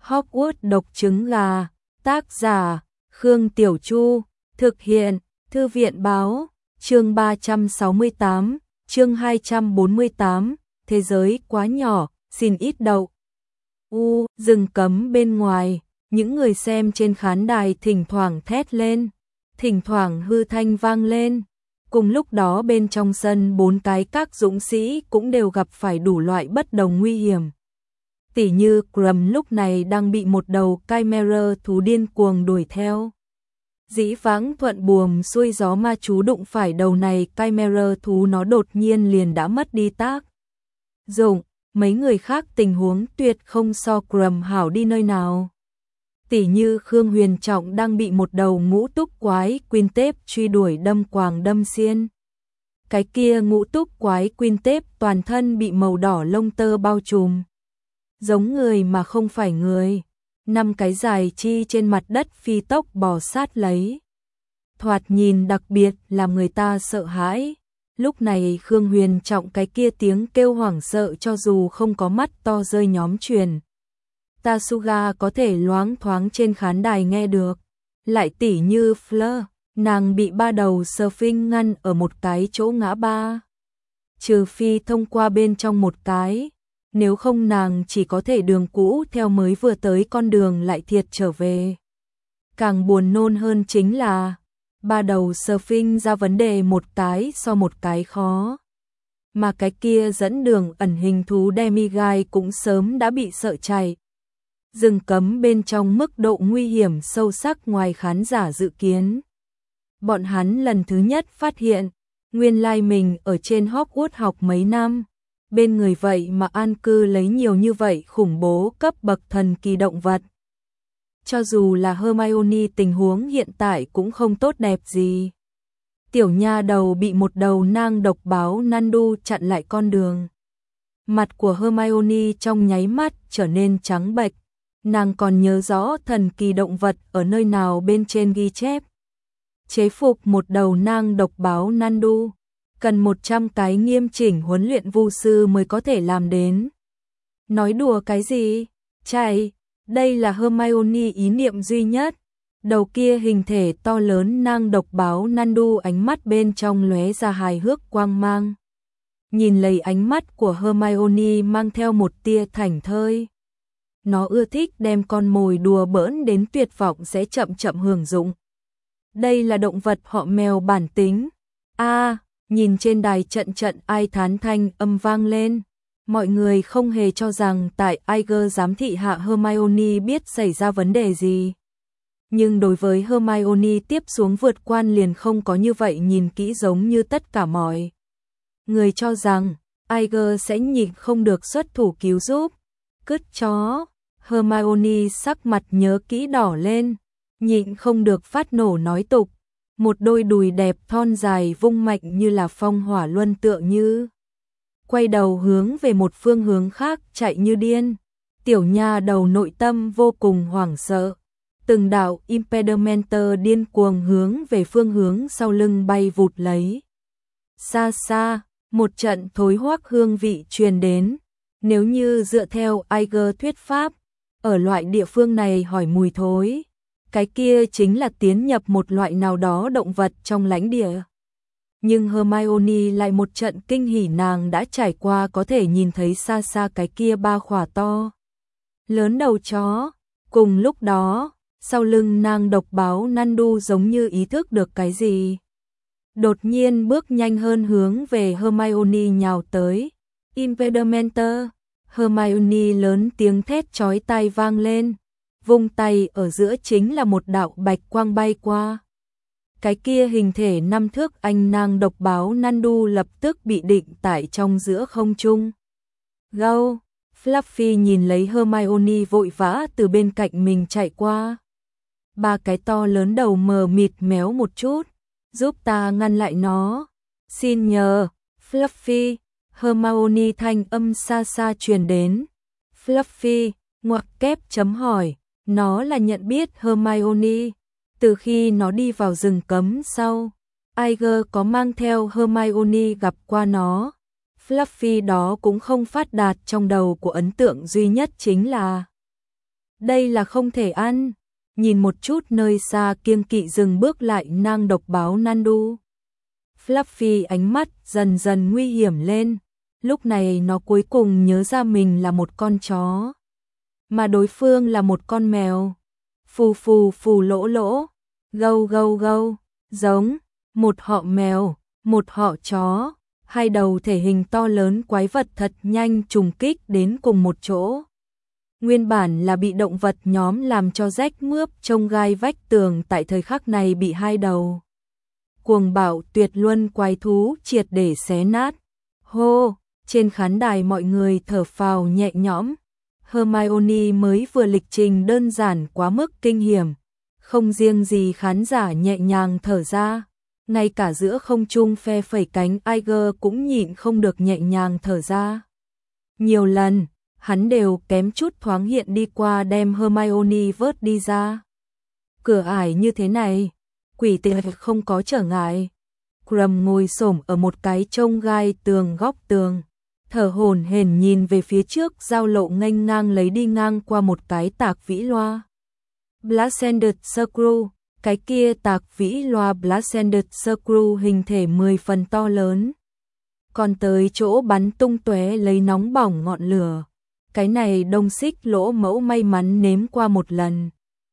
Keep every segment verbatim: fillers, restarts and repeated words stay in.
Hogwarts độc trứng gà, tác giả, Khương Tiểu Chu, thực hiện, Thư viện báo, chương ba trăm sáu mươi tám, chương hai trăm bốn mươi tám, thế giới quá nhỏ, xin ít đậu. U, rừng cấm bên ngoài, những người xem trên khán đài thỉnh thoảng thét lên, thỉnh thoảng hư thanh vang lên. Cùng lúc đó bên trong sân bốn cái các dũng sĩ cũng đều gặp phải đủ loại bất đồng nguy hiểm. Tỉ như Crumb lúc này đang bị một đầu Chimera thú điên cuồng đuổi theo. Dĩ vãng thuận buồm xuôi gió ma chú đụng phải đầu này Chimera thú nó đột nhiên liền đã mất đi tác dụng. Mấy người khác tình huống tuyệt không so Crumb hảo đi nơi nào. Tỉ như Khương Huyền Trọng đang bị một đầu ngũ túc quái Quintếp truy đuổi đâm quàng đâm xiên. Cái kia ngũ túc quái Quintếp toàn thân bị màu đỏ lông tơ bao trùm. Giống người mà không phải người. Năm cái dài chi trên mặt đất phi tốc bò sát lấy. Thoạt nhìn đặc biệt làm người ta sợ hãi. Lúc này Khương Huyền Trọng cái kia tiếng kêu hoảng sợ cho dù không có mắt to rơi nhóm truyền. Tasuga có thể loáng thoáng trên khán đài nghe được. Lại tỉ như Fleur, nàng bị ba đầu Surfing ngăn ở một cái chỗ ngã ba. Trừ phi thông qua bên trong một cái, nếu không nàng chỉ có thể đường cũ theo mới vừa tới con đường lại thiệt trở về. Càng buồn nôn hơn chính là, ba đầu Surfing ra vấn đề một cái so một cái khó. Mà cái kia dẫn đường ẩn hình thú Demiguy cũng sớm đã bị sợ chạy. Rừng cấm bên trong mức độ nguy hiểm sâu sắc ngoài khán giả dự kiến. Bọn hắn lần thứ nhất phát hiện, nguyên lai mình ở trên Hogwarts học mấy năm, bên người vậy mà an cư lấy nhiều như vậy khủng bố cấp bậc thần kỳ động vật. Cho dù là Hermione tình huống hiện tại cũng không tốt đẹp gì. Tiểu nha đầu bị một đầu nang độc báo Nandu chặn lại con đường. Mặt của Hermione trong nháy mắt trở nên trắng bệch. Nàng còn nhớ rõ thần kỳ động vật ở nơi nào bên trên ghi chép. Chế phục một đầu nang độc báo Nandu, cần một trăm cái nghiêm chỉnh huấn luyện vu sư mới có thể làm đến. Nói đùa cái gì? Chạy, đây là Hermione ý niệm duy nhất. Đầu kia hình thể to lớn nang độc báo Nandu ánh mắt bên trong lóe ra hài hước quang mang. Nhìn lấy ánh mắt của Hermione mang theo một tia thảnh thơi. Nó ưa thích đem con mồi đùa bỡn đến tuyệt vọng sẽ chậm chậm hưởng dụng. Đây là động vật họ mèo bản tính. A, à, nhìn trên đài trận trận ai thán thanh âm vang lên. Mọi người không hề cho rằng tại Iger giám thị hạ Hermione biết xảy ra vấn đề gì. Nhưng đối với Hermione tiếp xuống vượt quan liền không có như vậy nhìn kỹ giống như tất cả mọi người cho rằng Iger sẽ nhịn không được xuất thủ cứu giúp. Cứt chó, Hermione sắc mặt nhớ kỹ đỏ lên, nhịn không được phát nổ nói tục, một đôi đùi đẹp thon dài vung mạnh như là phong hỏa luân tựa như. Quay đầu hướng về một phương hướng khác chạy như điên, tiểu nha đầu nội tâm vô cùng hoảng sợ, từng đạo Impedimenter điên cuồng hướng về phương hướng sau lưng bay vụt lấy. Xa xa, một trận thối hoác hương vị truyền đến. Nếu như dựa theo Iger thuyết pháp, ở loại địa phương này hỏi mùi thối, cái kia chính là tiến nhập một loại nào đó động vật trong lãnh địa. Nhưng Hermione lại một trận kinh hỉ nàng đã trải qua có thể nhìn thấy xa xa cái kia ba khỏa to lớn đầu chó. Cùng lúc đó, sau lưng nàng độc báo Nandu giống như ý thức được cái gì. Đột nhiên bước nhanh hơn hướng về Hermione nhào tới. Impedimenter, Hermione lớn tiếng thét chói tai vang lên, vung tay ở giữa chính là một đạo bạch quang bay qua. Cái kia hình thể năm thước anh nang độc báo Nandu lập tức bị định tại trong giữa không trung. Gâu, Fluffy nhìn lấy Hermione vội vã từ bên cạnh mình chạy qua. Ba cái to lớn đầu mờ mịt méo một chút, giúp ta ngăn lại nó. Xin nhờ, Fluffy. Hermione thanh âm xa xa truyền đến. Fluffy, ngoặc kép chấm hỏi, nó là nhận biết Hermione. Từ khi nó đi vào rừng cấm sau, Iger có mang theo Hermione gặp qua nó. Fluffy đó cũng không phát đạt trong đầu của ấn tượng duy nhất chính là Đây là không thể ăn. Nhìn một chút nơi xa kiêng kỵ dừng bước lại nang độc báo Nandu. Fluffy ánh mắt dần dần nguy hiểm lên. Lúc này nó cuối cùng nhớ ra mình là một con chó, mà đối phương là một con mèo. Phù phù phù lỗ lỗ, gâu gâu gâu, giống, một họ mèo, một họ chó, hai đầu thể hình to lớn quái vật thật nhanh trùng kích đến cùng một chỗ. Nguyên bản là bị động vật nhóm làm cho rách mướp trông gai vách tường, tại thời khắc này bị hai đầu cuồng bạo tuyệt luân quái thú triệt để xé nát. Hô, trên khán đài mọi người thở phào nhẹ nhõm. Hermione mới vừa lịch trình đơn giản quá mức kinh hiểm, không riêng gì khán giả nhẹ nhàng thở ra, ngay cả giữa không trung phe phẩy cánh Iger cũng nhịn không được nhẹ nhàng thở ra. Nhiều lần, hắn đều kém chút thoáng hiện đi qua đem Hermione vớt đi ra. Cửa ải như thế này, quỷ tệ không có trở ngại. Crumb ngồi xổm ở một cái trông gai tường góc tường, thở hổn hển nhìn về phía trước, giao lộ nghênh ngang lấy đi ngang qua một cái tạc vĩ loa. Blasted Screw, cái kia tạc vĩ loa Blasted Screw hình thể mười phần to lớn. Còn tới chỗ bắn tung tóe lấy nóng bỏng ngọn lửa. Cái này đông xích lỗ mẫu may mắn nếm qua một lần.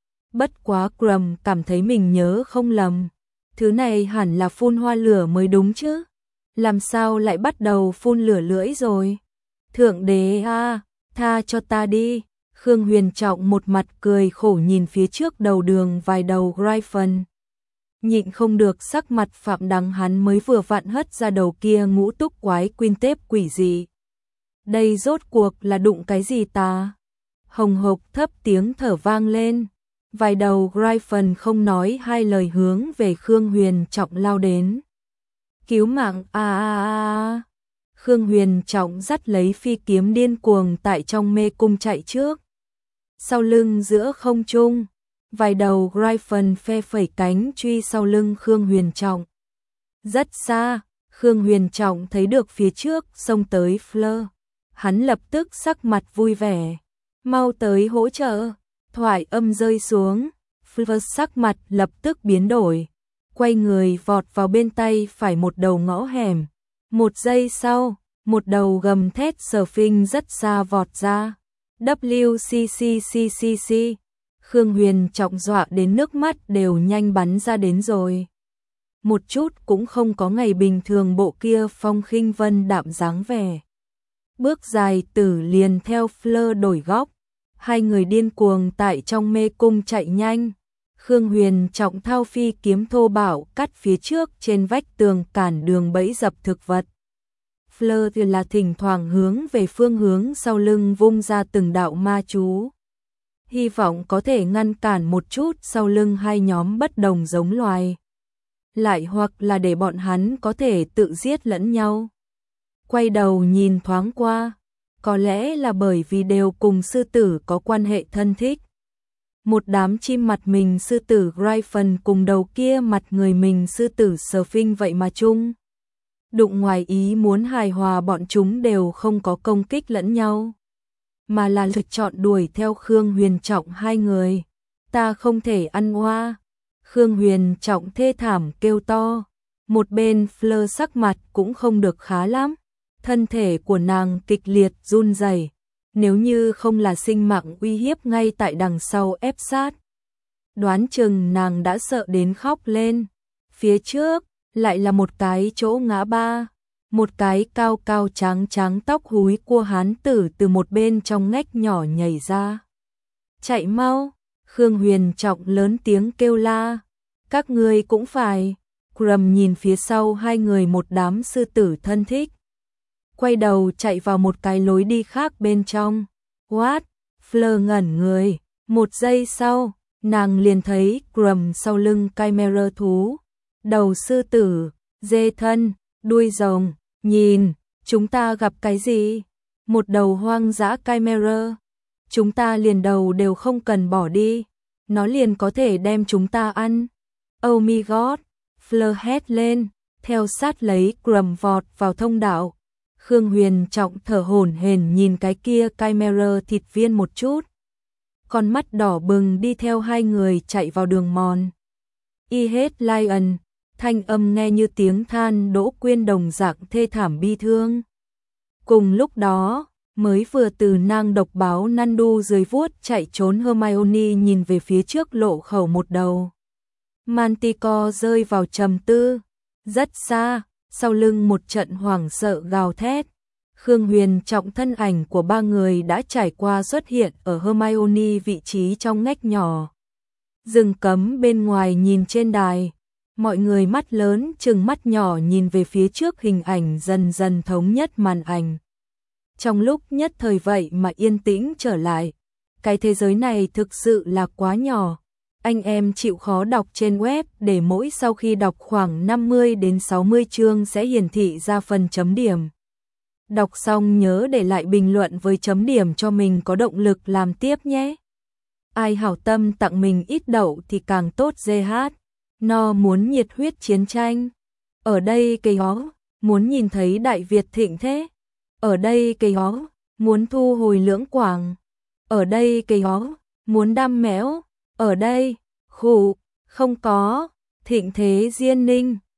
Bất quá Crumb cảm thấy mình nhớ không lầm. Thứ này hẳn là phun hoa lửa mới đúng chứ. Làm sao lại bắt đầu phun lửa lưỡi rồi? Thượng đế a, tha cho ta đi. Khương Huyền Trọng một mặt cười khổ nhìn phía trước đầu đường vài đầu Gryphon. Nhịn không được sắc mặt phạm đắng, hắn mới vừa vặn hất ra đầu kia ngũ túc quái quintép quỷ gì. Đây rốt cuộc là đụng cái gì ta? Hồng hộc thấp tiếng thở vang lên. Vài đầu Gryphon không nói hai lời hướng về Khương Huyền Trọng lao đến. Cứu mạng a a a. Khương Huyền Trọng dắt lấy phi kiếm điên cuồng tại trong mê cung chạy trước. Sau lưng giữa không trung, vài đầu Gryphon phe phẩy cánh truy sau lưng Khương Huyền Trọng. Rất xa, Khương Huyền Trọng thấy được phía trước xông tới Fleur. Hắn lập tức sắc mặt vui vẻ. Mau tới hỗ trợ. Thoại âm rơi xuống, Fleur sắc mặt lập tức biến đổi. Quay người vọt vào bên tay phải một đầu ngõ hẻm. Một giây sau, một đầu gầm thét Surfing rất xa vọt ra. W C C C C C. Khương Huyền Trọng dọa đến nước mắt đều nhanh bắn ra đến rồi. Một chút cũng không có ngày bình thường bộ kia phong khinh vân đạm dáng vẻ. Bước dài tử liền theo Fleur đổi góc. Hai người điên cuồng tại trong mê cung chạy nhanh. Khương Huyền Trọng thao phi kiếm thô bạo cắt phía trước trên vách tường cản đường bẫy dập thực vật. Fleur thì là thỉnh thoảng hướng về phương hướng sau lưng vung ra từng đạo ma chú. Hy vọng có thể ngăn cản một chút sau lưng hai nhóm bất đồng giống loài. Lại hoặc là để bọn hắn có thể tự giết lẫn nhau. Quay đầu nhìn thoáng qua. Có lẽ là bởi vì đều cùng sư tử có quan hệ thân thích. Một đám chim mặt mình sư tử Gryphon cùng đầu kia mặt người mình sư tử Surfing vậy mà chung. Đụng ngoài ý muốn hài hòa, bọn chúng đều không có công kích lẫn nhau. Mà là lựa chọn đuổi theo Khương Huyền Trọng hai người. Ta không thể ăn hoa. Khương Huyền Trọng thê thảm kêu to. Một bên Fleur sắc mặt cũng không được khá lắm. Thân thể của nàng kịch liệt run rẩy, nếu như không là sinh mạng uy hiếp ngay tại đằng sau ép sát. Đoán chừng nàng đã sợ đến khóc lên. Phía trước, lại là một cái chỗ ngã ba. Một cái cao cao trắng trắng tóc húi cua hán tử từ một bên trong ngách nhỏ nhảy ra. Chạy mau, Khương Huyền Trọng lớn tiếng kêu la. Các ngươi cũng phải. Crumb nhìn phía sau hai người một đám sư tử thân thích. Quay đầu chạy vào một cái lối đi khác bên trong. What? Fleur ngẩn người. Một giây sau, nàng liền thấy Crumb sau lưng Chimera thú. Đầu sư tử, dê thân, đuôi rồng. Nhìn, chúng ta gặp cái gì? Một đầu hoang dã Chimera. Chúng ta liền đầu đều không cần bỏ đi. Nó liền có thể đem chúng ta ăn. Oh my god! Fleur hét lên, theo sát lấy Crumb vọt vào thông đạo. Khương Huyền Trọng thở hổn hển nhìn cái kia Chimera thịt viên một chút. con mắt đỏ bừng đi theo hai người chạy vào đường mòn. Y hết Lion, thanh âm nghe như tiếng than Đỗ Quyên đồng dạng thê thảm bi thương. Cùng lúc đó, mới vừa từ nang độc báo Nandu dưới vuốt chạy trốn Hermione nhìn về phía trước lộ khẩu một đầu. Manticore rơi vào trầm tư, rất xa, sau lưng một trận hoảng sợ gào thét. Khương Huyền Trọng thân ảnh của ba người đã trải qua xuất hiện ở Hermione vị trí trong ngách nhỏ. Rừng cấm bên ngoài nhìn trên đài, mọi người mắt lớn chừng mắt nhỏ nhìn về phía trước hình ảnh dần dần thống nhất màn ảnh. Trong lúc nhất thời vậy mà yên tĩnh trở lại, cái thế giới này thực sự là quá nhỏ. Anh em chịu khó đọc trên web để mỗi sau khi đọc khoảng năm mươi đến sáu mươi chương sẽ hiển thị ra phần chấm điểm. Đọc xong nhớ để lại bình luận với chấm điểm cho mình có động lực làm tiếp nhé. Ai hảo tâm tặng mình ít đậu thì càng tốt giê hát. No muốn nhiệt huyết chiến tranh. Ở đây cây hó, muốn nhìn thấy Đại Việt thịnh thế. Ở đây cây hó, muốn thu hồi Lưỡng Quảng. Ở đây cây hó, muốn đam méo. Ở đây, khủ, không có, thịnh thế Diên Ninh.